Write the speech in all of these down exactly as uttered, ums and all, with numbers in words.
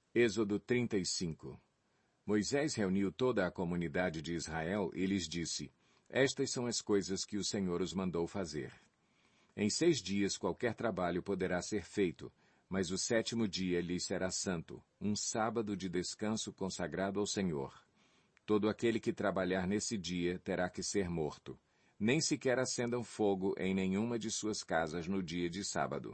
Êxodo trinta e cinco. Moisés reuniu toda a comunidade de Israel e lhes disse: Estas são as coisas que o Senhor os mandou fazer. Em seis dias qualquer trabalho poderá ser feito, mas o sétimo dia lhes será santo, um sábado de descanso consagrado ao Senhor. Todo aquele que trabalhar nesse dia terá que ser morto. Nem sequer acendam fogo em nenhuma de suas casas no dia de sábado.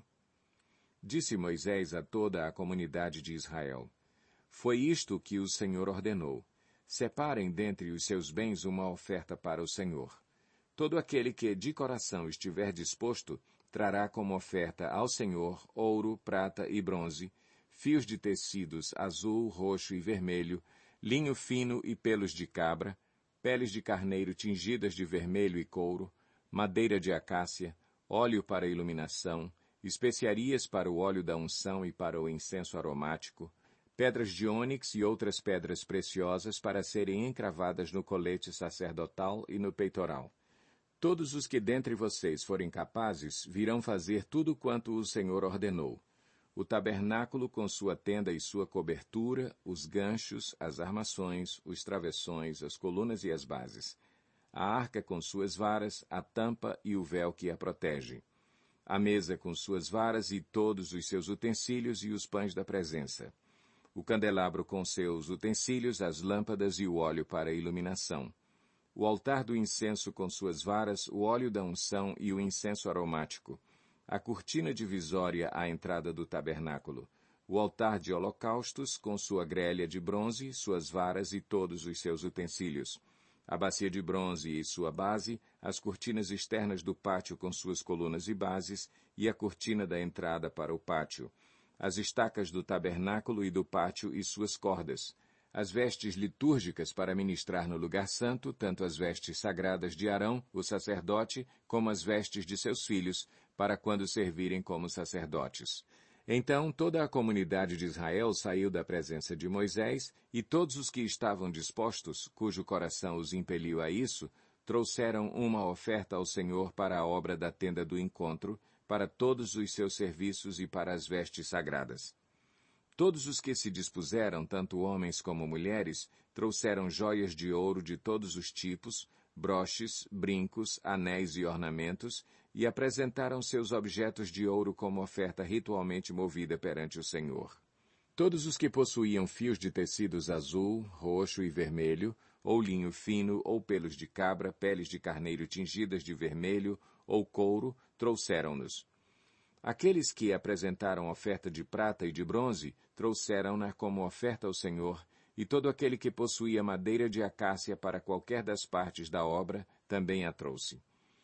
Disse Moisés a toda a comunidade de Israel: Foi isto que o Senhor ordenou. Separem dentre os seus bens uma oferta para o Senhor. Todo aquele que de coração estiver disposto, trará como oferta ao Senhor ouro, prata e bronze, fios de tecidos azul, roxo e vermelho, linho fino e pelos de cabra, peles de carneiro tingidas de vermelho e couro, madeira de acácia, óleo para iluminação, especiarias para o óleo da unção e para o incenso aromático, pedras de ônix e outras pedras preciosas para serem encravadas no colete sacerdotal e no peitoral. Todos os que dentre vocês forem capazes virão fazer tudo quanto o Senhor ordenou: o tabernáculo com sua tenda e sua cobertura, os ganchos, as armações, os travessões, as colunas e as bases, a arca com suas varas, a tampa e o véu que a protege, a mesa com suas varas e todos os seus utensílios e os pães da presença, o candelabro com seus utensílios, as lâmpadas e o óleo para a iluminação, o altar do incenso com suas varas, o óleo da unção e o incenso aromático, a cortina divisória à entrada do tabernáculo, o altar de holocaustos com sua grelha de bronze, suas varas e todos os seus utensílios, a bacia de bronze e sua base, as cortinas externas do pátio com suas colunas e bases, e a cortina da entrada para o pátio, as estacas do tabernáculo e do pátio e suas cordas, as vestes litúrgicas para ministrar no lugar santo, tanto as vestes sagradas de Arão, o sacerdote, como as vestes de seus filhos, para quando servirem como sacerdotes. Então toda a comunidade de Israel saiu da presença de Moisés, e todos os que estavam dispostos, cujo coração os impeliu a isso, trouxeram uma oferta ao Senhor para a obra da tenda do encontro, para todos os seus serviços e para as vestes sagradas. Todos os que se dispuseram, tanto homens como mulheres, trouxeram joias de ouro de todos os tipos, broches, brincos, anéis e ornamentos, e apresentaram seus objetos de ouro como oferta ritualmente movida perante o Senhor. Todos os que possuíam fios de tecidos azul, roxo e vermelho, ou linho fino, ou pelos de cabra, peles de carneiro tingidas de vermelho, ou couro, trouxeram-nos. Aqueles que apresentaram oferta de prata e de bronze, trouxeram-na como oferta ao Senhor, e todo aquele que possuía madeira de acácia para qualquer das partes da obra, também a trouxe.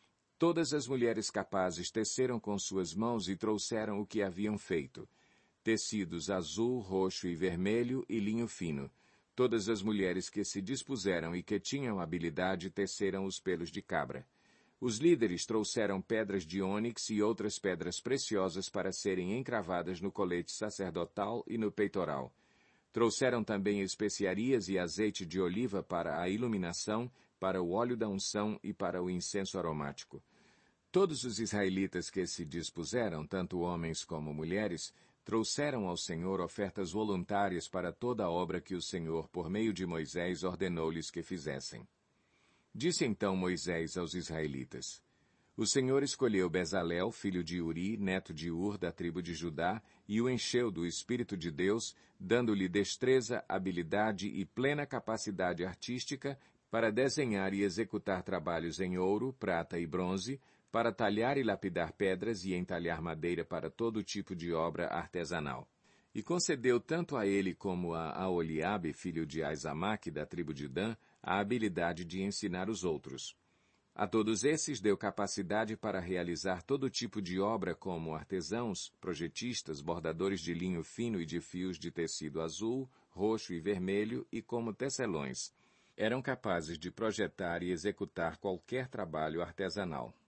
Todas as mulheres capazes teceram com suas mãos e trouxeram o que haviam feito: tecidos azul, roxo e vermelho e linho fino. Todas as mulheres que se dispuseram e que tinham habilidade teceram os pelos de cabra. Os líderes trouxeram pedras de ônix e outras pedras preciosas para serem encravadas no colete sacerdotal e no peitoral. Trouxeram também especiarias e azeite de oliva para a iluminação, para o óleo da unção e para o incenso aromático. Todos os israelitas que se dispuseram, tanto homens como mulheres, trouxeram ao Senhor ofertas voluntárias para toda a obra que o Senhor, por meio de Moisés, ordenou-lhes que fizessem. Disse então Moisés aos israelitas: O Senhor escolheu Bezalel, filho de Uri, neto de Ur, da tribo de Judá, e o encheu do Espírito de Deus, dando-lhe destreza, habilidade e plena capacidade artística para desenhar e executar trabalhos em ouro, prata e bronze, para talhar e lapidar pedras e entalhar madeira para todo tipo de obra artesanal. E concedeu tanto a ele como a Aholiabe, filho de Aizamaque, da tribo de Dan, a habilidade de ensinar os outros. A todos esses deu capacidade para realizar todo tipo de obra como artesãos, projetistas, bordadores de linho fino e de fios de tecido azul, roxo e vermelho e como tecelões. Eram capazes de projetar e executar qualquer trabalho artesanal.